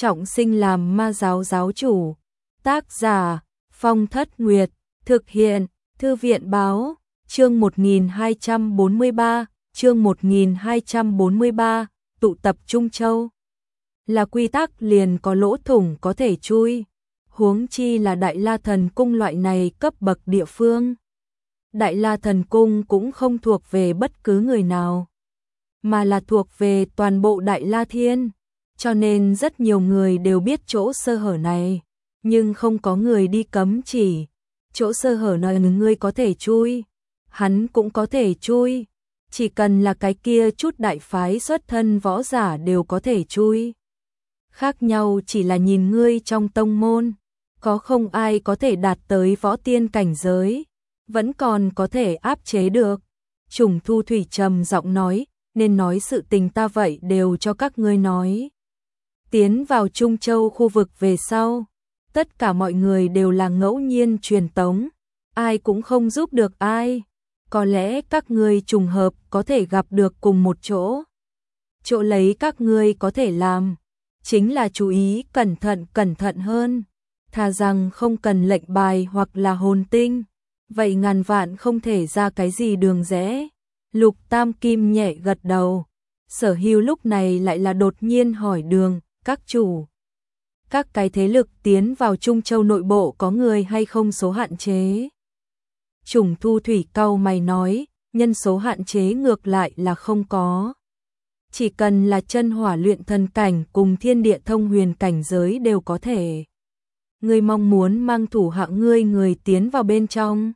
trọng sinh làm ma giáo giáo chủ. Tác giả Phong Thất Nguyệt. Thực hiện Thư viện báo. Chương 1243. Chương 1243. Tụ tập Trung Châu. Là quy tắc liền có lỗ thủng có thể chui, huống chi là Đại La Thần Cung loại này cấp bậc địa phương. Đại La Thần Cung cũng không thuộc về bất cứ người nào, mà là thuộc về toàn bộ Đại La Thiên, cho nên rất nhiều người đều biết chỗ sơ hở này, nhưng không có người đi cấm chỉ. Chỗ sơ hở này ngươi có thể chui, hắn cũng có thể chui, chỉ cần là cái kia chút đại phái xuất thân võ giả đều có thể chui. Khác nhau chỉ là nhìn ngươi trong tông môn, có không ai có thể đạt tới võ tiên cảnh giới, vẫn còn có thể áp chế được. Trùng Thu Thủy trầm giọng nói, nên nói sự tình ta vậy đều cho các ngươi nói. Tiến vào Trung Châu khu vực về sau, tất cả mọi người đều là ngẫu nhiên truyền tống, ai cũng không giúp được ai. Có lẽ các ngươi trùng hợp có thể gặp được cùng một chỗ. Chỗ lấy các ngươi có thể làm chính là chú ý cẩn thận hơn, thà rằng không cần lệnh bài hoặc là hồn tinh, vậy ngàn vạn không thể ra cái gì đường rẽ. Lục Tam Kim nhẹ gật đầu. Sở Hưu lúc này lại là đột nhiên hỏi đường, các chủ, các cái thế lực tiến vào Trung Châu nội bộ có người hay không số hạn chế? Trùng Thu Thủy cau mày nói, nhân số hạn chế ngược lại là không có. Chỉ cần là chân hỏa luyện thần cảnh cùng thiên địa thông huyền cảnh giới đều có thể. Ngươi mong muốn mang thủ hạ ngươi người tiến vào bên trong.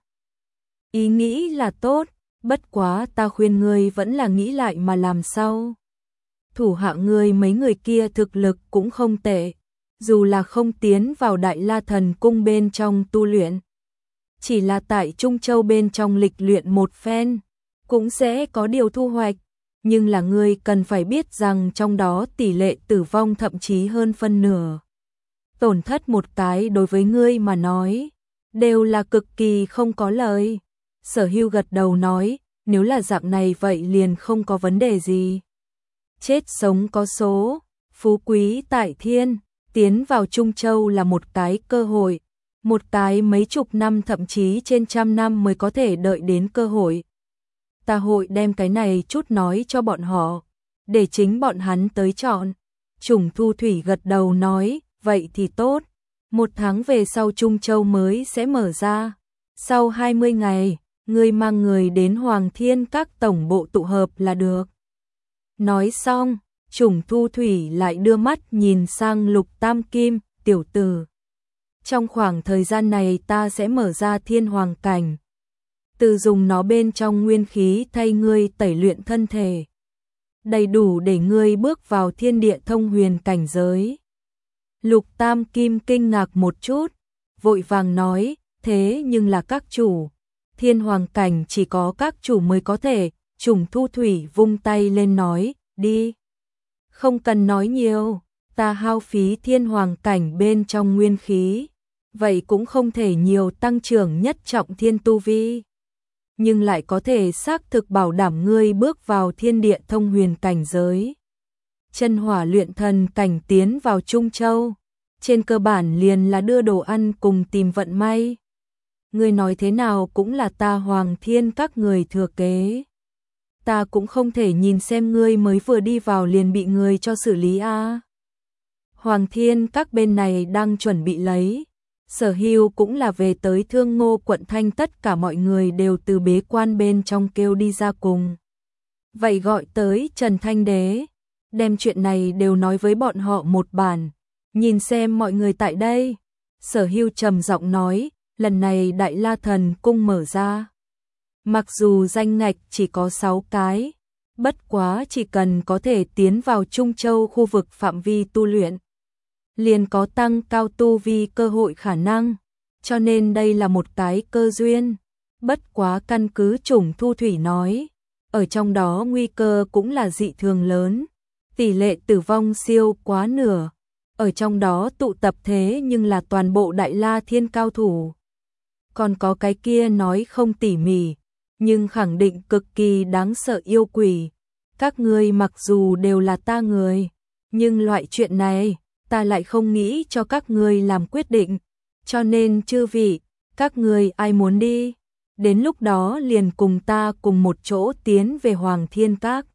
Ý nghĩ là tốt, bất quá ta khuyên ngươi vẫn là nghĩ lại mà làm sao. Thủ hạ ngươi mấy người kia thực lực cũng không tệ, dù là không tiến vào Đại La Thần Cung bên trong tu luyện, chỉ là tại Trung Châu bên trong lịch luyện một phen, cũng sẽ có điều thu hoạch. Nhưng là ngươi cần phải biết rằng trong đó tỷ lệ tử vong thậm chí hơn phân nửa. Tổn thất một cái đối với ngươi mà nói, đều là cực kỳ không có lợi. Sở Hưu gật đầu nói, nếu là dạng này vậy liền không có vấn đề gì. Chết sống có số, phú quý tại thiên, tiến vào Trung Châu là một cái cơ hội, một cái mấy chục năm thậm chí trên trăm năm mới có thể đợi đến cơ hội. Ta hội đem cái này chút nói cho bọn họ, để chính bọn hắn tới chọn. Trùng Thu Thủy gật đầu nói, vậy thì tốt. 1 tháng về sau Trung Châu mới sẽ mở ra. Sau 20 ngày, ngươi mang người đến Hoàng Thiên các tổng bộ tụ hợp là được. Nói xong, Trùng Thu Thủy lại đưa mắt nhìn sang Lục Tam Kim, tiểu tử. Trong khoảng thời gian này ta sẽ mở ra Thiên Hoàng Cảnh. Từ dùng nó bên trong nguyên khí thay ngươi tẩy luyện thân thể, đầy đủ để ngươi bước vào thiên địa thông huyền cảnh giới. Lục Tam Kim kinh ngạc một chút, vội vàng nói, thế nhưng là các chủ, Thiên Hoàng Cảnh chỉ có các chủ mới có thể. Trùng Thu Thủy vung tay lên nói, đi. Không cần nói nhiều, ta hao phí Thiên Hoàng Cảnh bên trong nguyên khí, vậy cũng không thể nhiều tăng trưởng nhất trọng thiên tu vi, nhưng lại có thể xác thực bảo đảm ngươi bước vào thiên địa thông huyền cảnh giới. Chân hỏa luyện thần cảnh tiến vào Trung Châu, trên cơ bản liền là đưa đồ ăn cùng tìm vận may. Ngươi nói thế nào cũng là ta Hoàng Thiên các người thừa kế. Ta cũng không thể nhìn xem ngươi mới vừa đi vào liền bị người cho xử lý a. Hoàng Thiên các bên này đang chuẩn bị lấy. Sở Hưu cũng là về tới Thương Ngô quận Thanh, tất cả mọi người đều từ bế quan bên trong kêu đi ra cùng. Vậy gọi tới Trần Thanh Đế, đem chuyện này đều nói với bọn họ một bản, nhìn xem mọi người tại đây. Sở Hưu trầm giọng nói, lần này Đại La Thần Cung mở ra. Mặc dù danh ngạch chỉ có 6 cái, bất quá chỉ cần có thể tiến vào Trung Châu khu vực phạm vi tu luyện, liền có tăng cao tu vi cơ hội khả năng, cho nên đây là một cái cơ duyên. Bất quá căn cứ Trùng Thu Thủy nói, ở trong đó nguy cơ cũng là dị thường lớn, tỷ lệ tử vong siêu quá nửa, ở trong đó tụ tập thế nhưng là toàn bộ Đại La Thiên cao thủ. Còn có cái kia nói không tỉ mỉ, nhưng khẳng định cực kỳ đáng sợ yêu quỷ. Các ngươi mặc dù đều là ta người, nhưng loại chuyện này, ta lại không nghĩ cho các ngươi làm quyết định, cho nên chư vị, các ngươi ai muốn đi, đến lúc đó liền cùng ta cùng một chỗ tiến về Hoàng Thiên Các.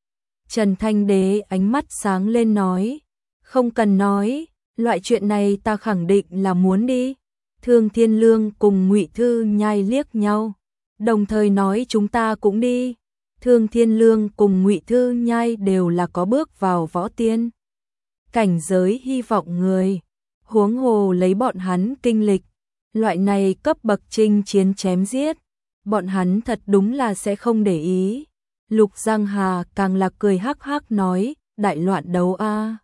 Trần Thanh Đế ánh mắt sáng lên nói, không cần nói, loại chuyện này ta khẳng định là muốn đi. Thương Thiên Lương cùng Ngụy Thư Nhai liếc nhau, đồng thời nói chúng ta cũng đi. Thương Thiên Lương cùng Ngụy Thư Nhai đều là có bước vào võ tiên cảnh giới hy vọng người, huống hồ lấy bọn hắn kinh lịch, loại này cấp bậc chinh chiến chém giết, bọn hắn thật đúng là sẽ không để ý. Lục Giang Hà càng là cười hắc hắc nói, đại loạn đấu a.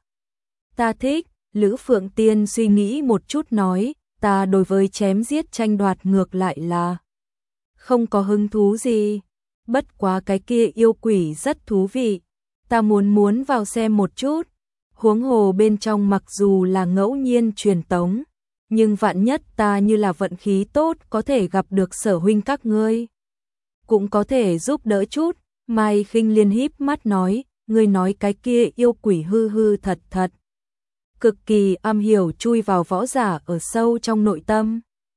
Ta thích. Lữ Phượng Tiên suy nghĩ một chút nói, ta đối với chém giết tranh đoạt ngược lại là không có hứng thú gì, bất quá cái kia yêu quỷ rất thú vị, ta muốn vào xem một chút. Huống hồ bên trong mặc dù là ngẫu nhiên truyền tống, nhưng vạn nhất ta như là vận khí tốt có thể gặp được Sở huynh các ngươi, cũng có thể giúp đỡ chút. Mai Khinh Liên híp mắt nói, ngươi nói cái kia yêu quỷ hư hư thật thật, cực kỳ am hiểu chui vào võ giả ở sâu trong nội tâm.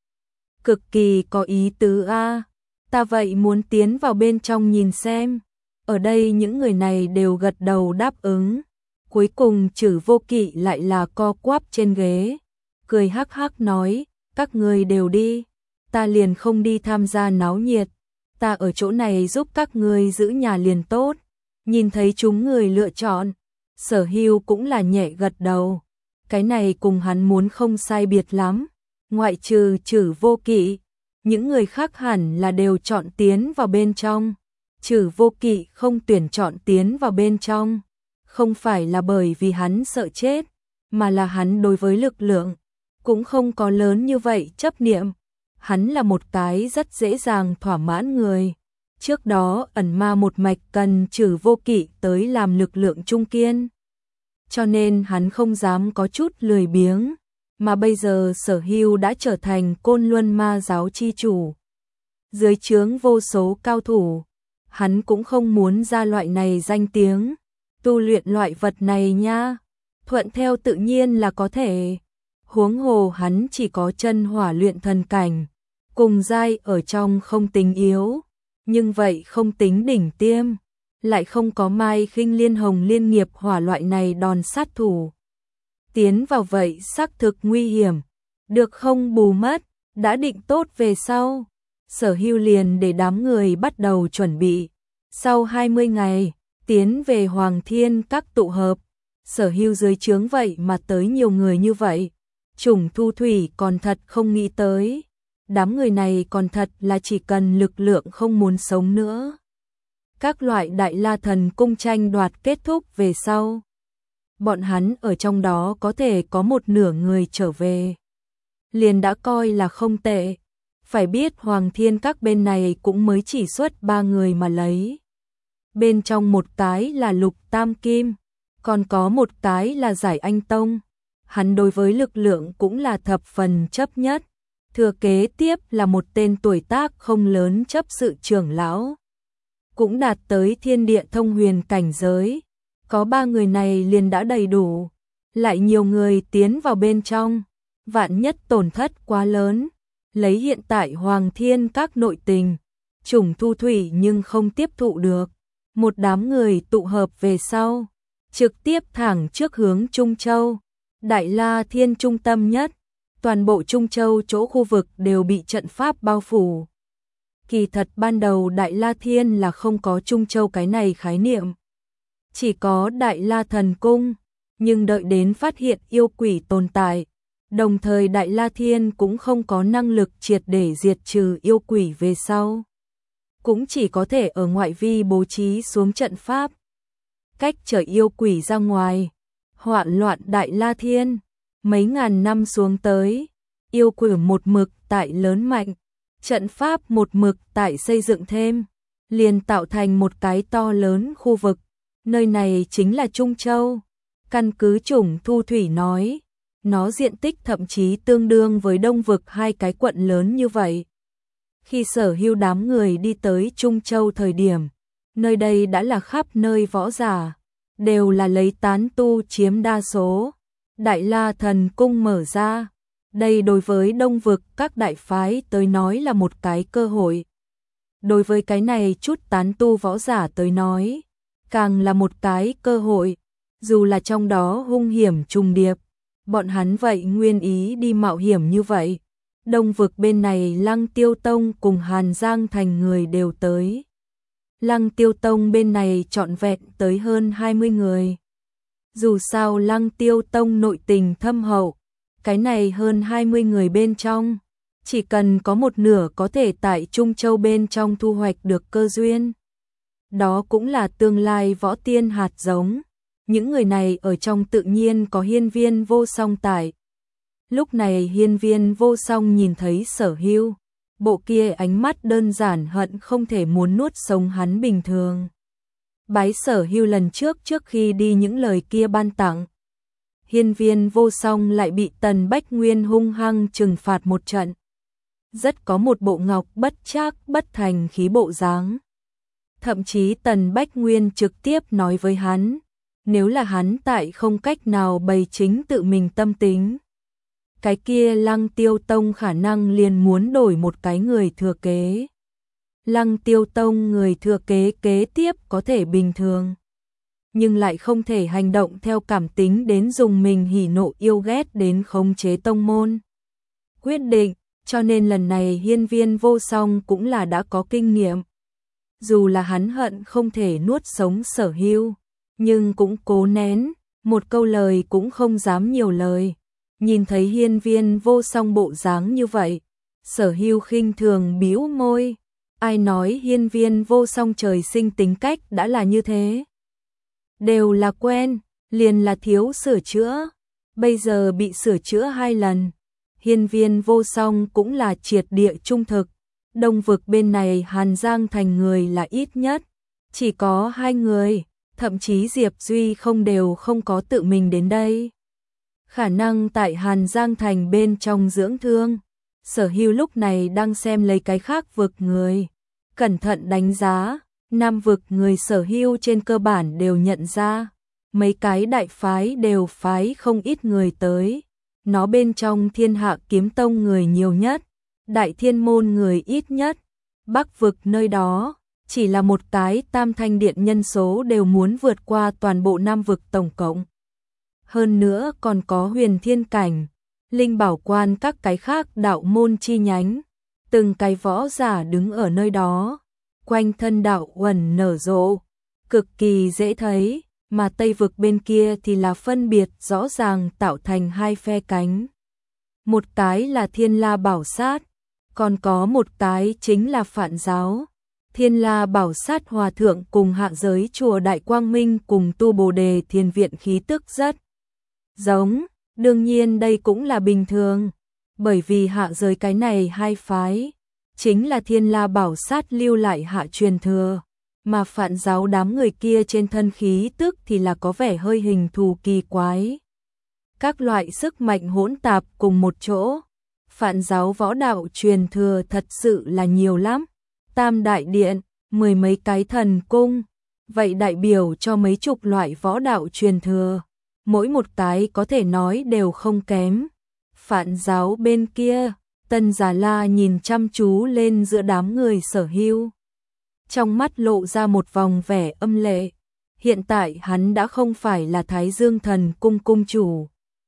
Cực kỳ có ý tứ a, ta vậy muốn tiến vào bên trong nhìn xem. Ở đây những người này đều gật đầu đáp ứng. Cuối cùng Trử Vô Kỵ lại là co quắp trên ghế, cười hắc hắc nói, các ngươi đều đi, ta liền không đi tham gia náo nhiệt, ta ở chỗ này giúp các ngươi giữ nhà liền tốt. Nhìn thấy chúng người lựa chọn, Sở Hưu cũng là nhẹ gật đầu. Cái này cùng hắn muốn không sai biệt lắm, ngoại trừ Trử Vô Kỵ, những người khác hẳn là đều chọn tiến vào bên trong. Trử Vô Kỵ không tuyển chọn tiến vào bên trong, không phải là bởi vì hắn sợ chết, mà là hắn đối với lực lượng cũng không có lớn như vậy chấp niệm. Hắn là một cái rất dễ dàng thỏa mãn người. Trước đó ẩn ma một mạch cần Trử Vô Kỵ tới làm lực lượng trung kiên, cho nên hắn không dám có chút lười biếng, mà bây giờ Sở Hưu đã trở thành Côn Luân Ma giáo chi chủ, dưới trướng vô số cao thủ, hắn cũng không muốn ra loại này danh tiếng. Tu luyện loại vật này nha, thuận theo tự nhiên là có thể. Huống hồ hắn chỉ có chân hỏa luyện thần cảnh, cùng giai ở trong không tính yếu, nhưng vậy không tính đỉnh tiêm, lại không có Mai Khinh Liên Hồng Liên Nghiệp Hỏa loại này đòn sát thủ. Tiến vào vậy xác thực nguy hiểm, được không bù mất, đã định tốt về sau. Sở Hưu liền để đám người bắt đầu chuẩn bị. Sau 20 ngày, tiến về Hoàng Thiên Các tụ hợp. Sở Hưu dưới trướng vậy mà tới nhiều người như vậy. Trùng Thu Thủy còn thật không nghĩ tới. Đám người này còn thật là chỉ cần lực lượng không muốn sống nữa. Các loại Đại La Thần cung tranh đoạt kết thúc về sau, bọn hắn ở trong đó có thể có một nửa người trở về, liền đã coi là không tệ. Phải biết Hoàng Thiên Các bên này cũng mới chỉ xuất 3 người mà lấy. Bên trong một cái là Lục Tam Kim, còn có một cái là Giải Anh Tông. Hắn đối với lực lượng cũng là thập phần chấp nhất. Thừa kế tiếp là một tên tuổi tác không lớn chấp sự trưởng lão, cũng đạt tới thiên địa thông huyền cảnh giới. Có 3 người này liền đã đầy đủ, lại nhiều người tiến vào bên trong, vạn nhất tổn thất quá lớn. Lấy hiện tại Hoàng Thiên Các nội tình, Trùng Thu Thủy nhưng không tiếp thụ được. Một đám người tụ hợp về sau, trực tiếp thẳng trước hướng Trung Châu, Đại La Thiên trung tâm nhất. Toàn bộ Trung Châu chỗ khu vực đều bị trận pháp bao phủ. Kỳ thật ban đầu Đại La Thiên là không có Trung Châu cái này khái niệm, chỉ có Đại La Thần Cung, nhưng đợi đến phát hiện yêu quỷ tồn tại, đồng thời Đại La Thiên cũng không có năng lực triệt để diệt trừ yêu quỷ về sau, cũng chỉ có thể ở ngoại vi bố trí xuống trận pháp, cách trở yêu quỷ ra ngoài. Hoạn loạn Đại La Thiên, mấy ngàn năm xuống tới, yêu quỷ một mực tại lớn mạnh, trận pháp một mực tại xây dựng thêm, liền tạo thành một cái to lớn khu vực. Nơi này chính là Trung Châu. Căn cứ Trùng Thu Thủy nói, nó diện tích thậm chí tương đương với Đông vực 2 cái quận lớn như vậy. Khi Sở Hưu đám người đi tới Trung Châu thời điểm, nơi đây đã là khắp nơi võ giả, đều là lấy tán tu chiếm đa số. Đại La Thần Cung mở ra. Đây đối với Đông vực các đại phái tới nói là một cái cơ hội. Đối với cái này chút tán tu võ giả tới nói, càng là một cái cơ hội, dù là trong đó hung hiểm trùng điệp, bọn hắn vậy nguyên ý đi mạo hiểm như vậy. Đông vực bên này Lăng Tiêu Tông cùng Hàn Giang Thành người đều tới. Lăng Tiêu Tông bên này trọn vẹn tới hơn 20 người. Dù sao Lăng Tiêu Tông nội tình thâm hậu, cái này hơn 20 người bên trong, chỉ cần có một nửa có thể tại Trung Châu bên trong thu hoạch được cơ duyên. Đó cũng là tương lai võ tiên hạt giống. Những người này ở trong tự nhiên có Hiên Viên Vô Song tại. Lúc này Hiên Viên Vô Song nhìn thấy Sở Hưu, bộ kia ánh mắt đơn giản hận không thể muốn nuốt sống hắn bình thường. Bái Sở Hưu lần trước khi đi những lời kia ban tặng. Hiên Viên Vô Song lại bị Tần Bách Nguyên hung hăng trừng phạt một trận. Rất có một bộ ngọc bất trác bất thành khí bộ dáng. Thậm chí Tần Bách Nguyên trực tiếp nói với hắn, nếu là hắn tại không cách nào bày chính tự mình tâm tính, cái kia Lăng Tiêu Tông khả năng liền muốn đổi một cái người thừa kế. Lăng Tiêu Tông người thừa kế kế tiếp có thể bình thường, nhưng lại không thể hành động theo cảm tính đến dùng mình hỉ nộ yêu ghét đến khống chế tông môn. Quyết định, cho nên lần này Hiên Viên Vô Song cũng là đã có kinh nghiệm. Dù là hắn hận không thể nuốt sống Sở Hưu, nhưng cũng cố nén, một câu lời cũng không dám nhiều lời. Nhìn thấy Hiên Viên Vô Song bộ dáng như vậy, Sở Hưu khinh thường bĩu môi. Ai nói Hiên Viên Vô Song trời sinh tính cách đã là như thế? Đều là quen, liền là thiếu sửa chữa. Bây giờ bị sửa chữa 2 lần. Hiên Viên Vô Song cũng là triệt địa trung thực. Đông vực bên này Hàn Giang Thành người là ít nhất, chỉ có 2 người, thậm chí Diệp Duy đều không có tự mình đến đây. Khả năng tại Hàn Giang Thành bên trong dưỡng thương, Sở Hưu lúc này đang xem lấy cái khác vực người. Cẩn thận đánh giá, Nam vực người Sở Hưu trên cơ bản đều nhận ra, mấy cái đại phái đều phái không ít người tới. Nó bên trong Thiên Hạ Kiếm Tông người nhiều nhất, Đại Thiên Môn người ít nhất, Bắc vực nơi đó, chỉ là một cái Tam Thanh Điện nhân số đều muốn vượt qua toàn bộ Nam vực tổng cộng. Hơn nữa còn có Huyền Thiên Cảnh, Linh Bảo Quan các cái khác đạo môn chi nhánh, từng cái võ giả đứng ở nơi đó, quanh thân đạo uẩn nở rộ, cực kỳ dễ thấy, mà Tây vực bên kia thì là phân biệt rõ ràng tạo thành 2 phe cánh. Một cái là Thiên La Bảo Sát, còn có một cái chính là Phạn Giáo. Thiên La Bảo Sát hòa thượng cùng hạ giới chùa Đại Quang Minh cùng Tu Bồ Đề Thiền Viện khí tức rất giống, đương nhiên đây cũng là bình thường, bởi vì hạ giới cái này 2 phái, chính là Thiên La Bảo Sát lưu lại hạ truyền thừa, mà Phạn Giáo đám người kia trên thân khí tức thì là có vẻ hơi hình thù kỳ quái. Các loại sức mạnh hỗn tạp cùng một chỗ, Phạn Giáo võ đạo truyền thừa thật sự là nhiều lắm. Tam đại điện, 10 mấy cái thần cung, vậy đại biểu cho mấy chục loại võ đạo truyền thừa, mỗi một cái có thể nói đều không kém. Phạn Giáo bên kia, Tân Già La nhìn chăm chú lên giữa đám người Sở Hưu, trong mắt lộ ra một vòng vẻ âm lệ. Hiện tại hắn đã không phải là Thái Dương Thần Cung cung chủ,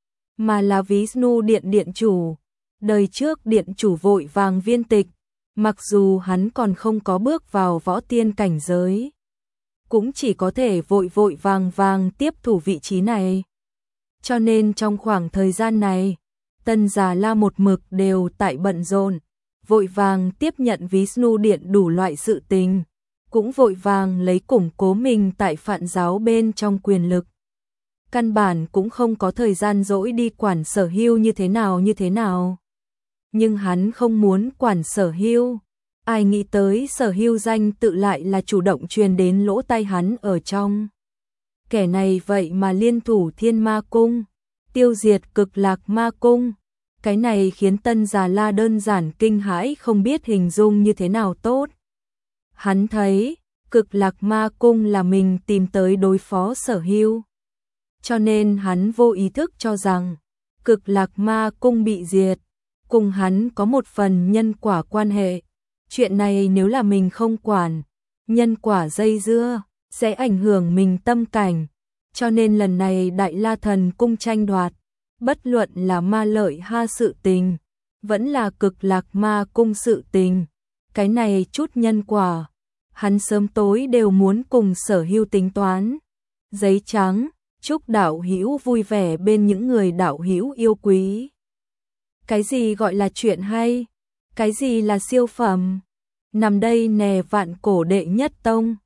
mà là Vishnu Điện điện chủ. Đời trước điện chủ Vội Vàng Viên Tịch, mặc dù hắn còn không có bước vào võ tiên cảnh giới, cũng chỉ có thể vội vàng tiếp thủ vị trí này. Cho nên trong khoảng thời gian này, Tân Già La một mực đều tại bận rộn, vội vàng tiếp nhận Vishnu Điện đủ loại sự tình, cũng vội vàng lấy củng cố mình tại Phạn Giáo bên trong quyền lực. Căn bản cũng không có thời gian rỗi đi quản Sở Hưu như thế nào. Nhưng hắn không muốn quản Sở Hưu. Ai nghĩ tới Sở Hưu danh tự lại là chủ động truyền đến lỗ tai hắn ở trong. Kẻ này vậy mà liên thủ Thiên Ma Cung, tiêu diệt Cực Lạc Ma Cung. Cái này khiến Tân Già La đơn giản kinh hãi không biết hình dung như thế nào tốt. Hắn thấy Cực Lạc Ma Cung là mình tìm tới đối phó Sở Hưu. cho nên hắn vô ý thức cho rằng Cực Lạc Ma Cung bị diệt, cùng hắn có một phần nhân quả quan hệ. Chuyện này nếu là mình không quản, nhân quả dây dưa, sẽ ảnh hưởng mình tâm cảnh. Cho nên lần này Đại La Thần Cung tranh đoạt, bất luận là Ma Lợi Ha sự tình, vẫn là Cực Lạc Ma Cung sự tình. Cái này chút nhân quả, hắn sớm tối đều muốn cùng Sở Hưu tính toán. Giấy trắng, chúc đạo hữu vui vẻ bên những người đạo hữu yêu quý. Cái gì gọi là chuyện hay? Cái gì là siêu phẩm? Nằm đây nè vạn cổ đệ nhất tông.